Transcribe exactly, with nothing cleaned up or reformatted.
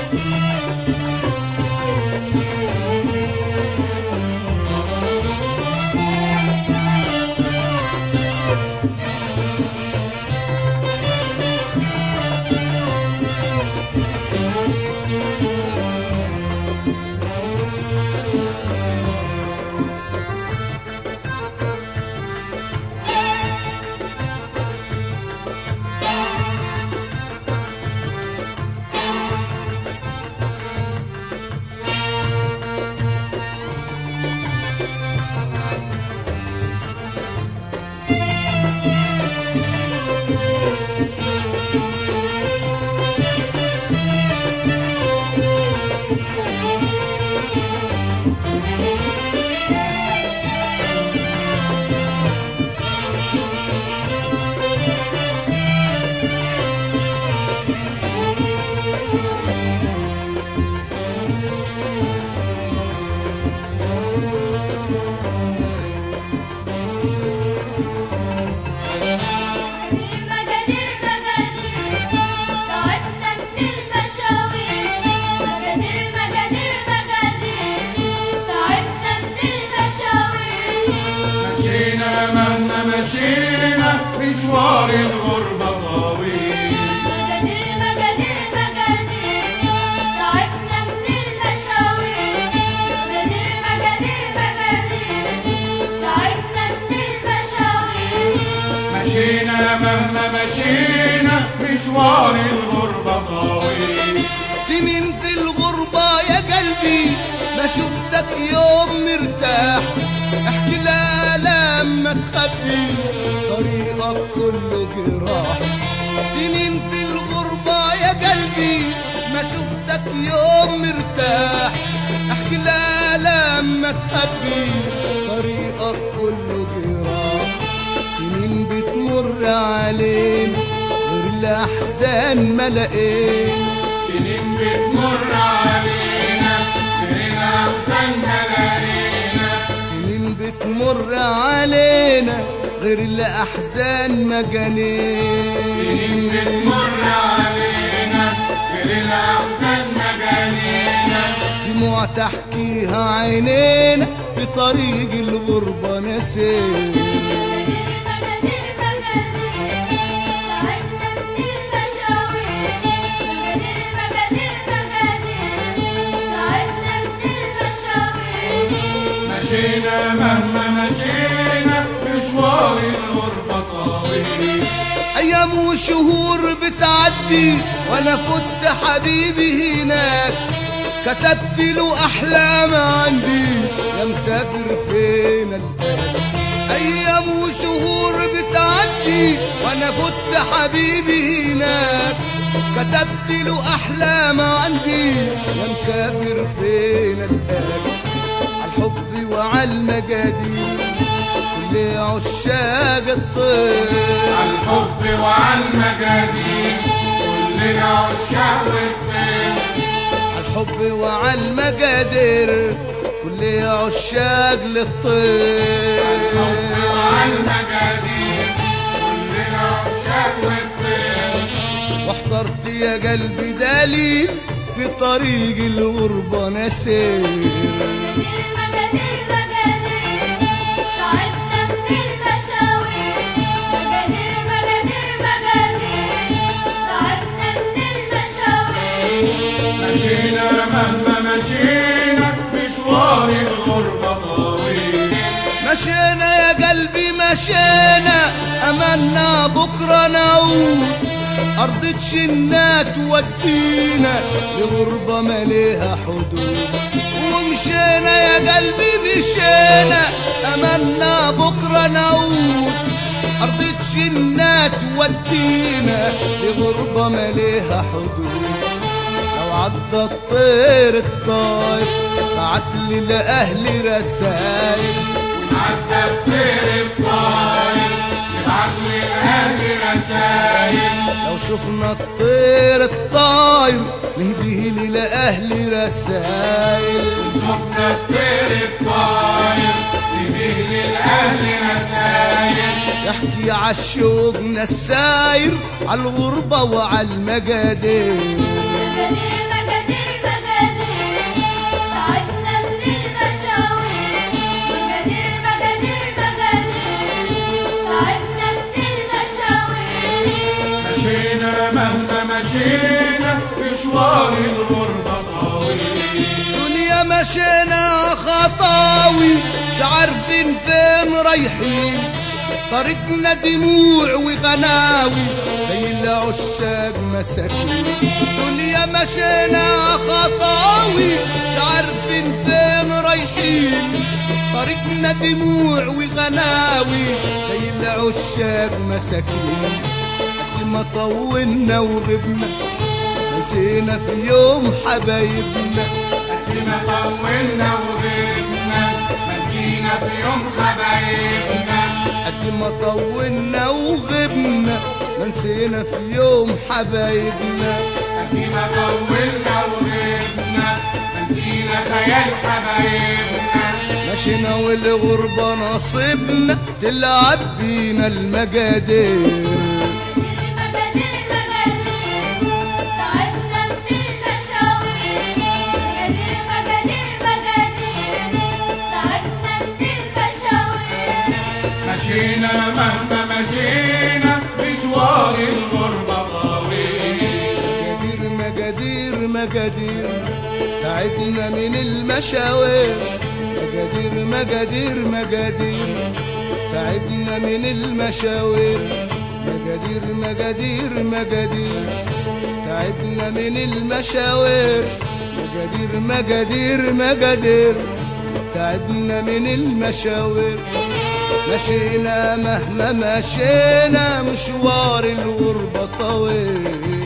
مشينا مشوار الغربة طويل، مجادير مجادير مجادير تعبنا من المشاوير، مجادير مجادير مجادير تعبنا من المشاوير. مشينا مهما مشينا مشوار الغربة طويل. سنين في الغربة يا قلبي ما شفتك يوم مرتاح، احكي لا لما تخبي طريقك كله جراح. سنين في الغربة يا قلبي ما شفتك يوم مرتاح، احكي لا لما تخبي طريقك كله جراح. سنين بتمر علينا غير الأحزان ما لقينا، سنين بتمر علينا غير الأحزان ما لقينا، سنين بتمر علينا غير الأحزان ما جنينا، سنين بتمر علينا غير الأحزان ما جنينا. دموع تحكيها عينينا في طريق الغربة نسينا. مشينا مهما مشينا مشوار الغربة طويل. أيام وشهور بتعدي وأنا فت حبيبي هناك، كتبت له أحلام عندي يا مسافر فين الآن. أيام وشهور بتعدي وأنا فت حبيبي هناك، كتبت له أحلام عندي يا مسافر فين الآن. عالحب وعالمجادير كل عشاق الطير، عالحب وعالمجادير كل عشاق الطير، عالحب وعالمجادير كل عشاق للطير. عالحب وعالمجادير كل عشاق الطير. واحترت يا قلبي دليل في طريق الغربة نسير. مجادير مجادير تعبنا من المشاوير، مجادير مجادير مجادير تعبنا من المشاوير. مشينا مهما مشينا مشوار الغربة طويل. مشينا يا قلبي مشينا أملنا بكرة نعود، أرض تشنا تودينا لغربة ما ليها حدود. ومشينا يا قلبي مشينا أملنا بكرة نعود، أرض تشنا تودينا لغربة ما ليها حدود. لو عدى الطير الطاير بعتلي لأهلي رسايل، عدى الطير الطاير يبعتلي لأهلي رسايل. لو شفنا الطير الطاير نهديه لأهلي رسايل، شفنا الطير الطاير نهديه لأهلي رسايل. يحكي عالشوقنا الساير عالغربة وعالمجادير. مجادير مجادير مشوار الغربة طويل. دنيا مشينا خطاوي مش عارفين فين رايحين، طريقنا دموع وغناوي زي العشاق مساكين. دنيا مشينا خطاوي مش عارفين فين رايحين، طريقنا دموع وغناوي زي العشاق مساكين. ما طولنا وغبنا نسينا في يوم حبايبنا، قد ما طولنا وغبنا نسينا في يوم حبايبنا. قد ما طولنا وغبنا ما نسينا في يوم حبايبنا. قد ما طولنا وغبنا نسينا خيال حبايبنا. مشينا والغربة نصيبنا تلعب بينا المجادير. مشينا مهما مشينا مشوار الغربة طويل. مجادير مجادير تعبنا من المشاوير. مجادير مجادير مجادير تعبنا من المشاوير. مجادير مجادير مجادير تعبنا من المشاوير. مجادير مجادير مجادير تعبنا من المشاوير. مشينا مهما مشينا مشوار الغربة طويل.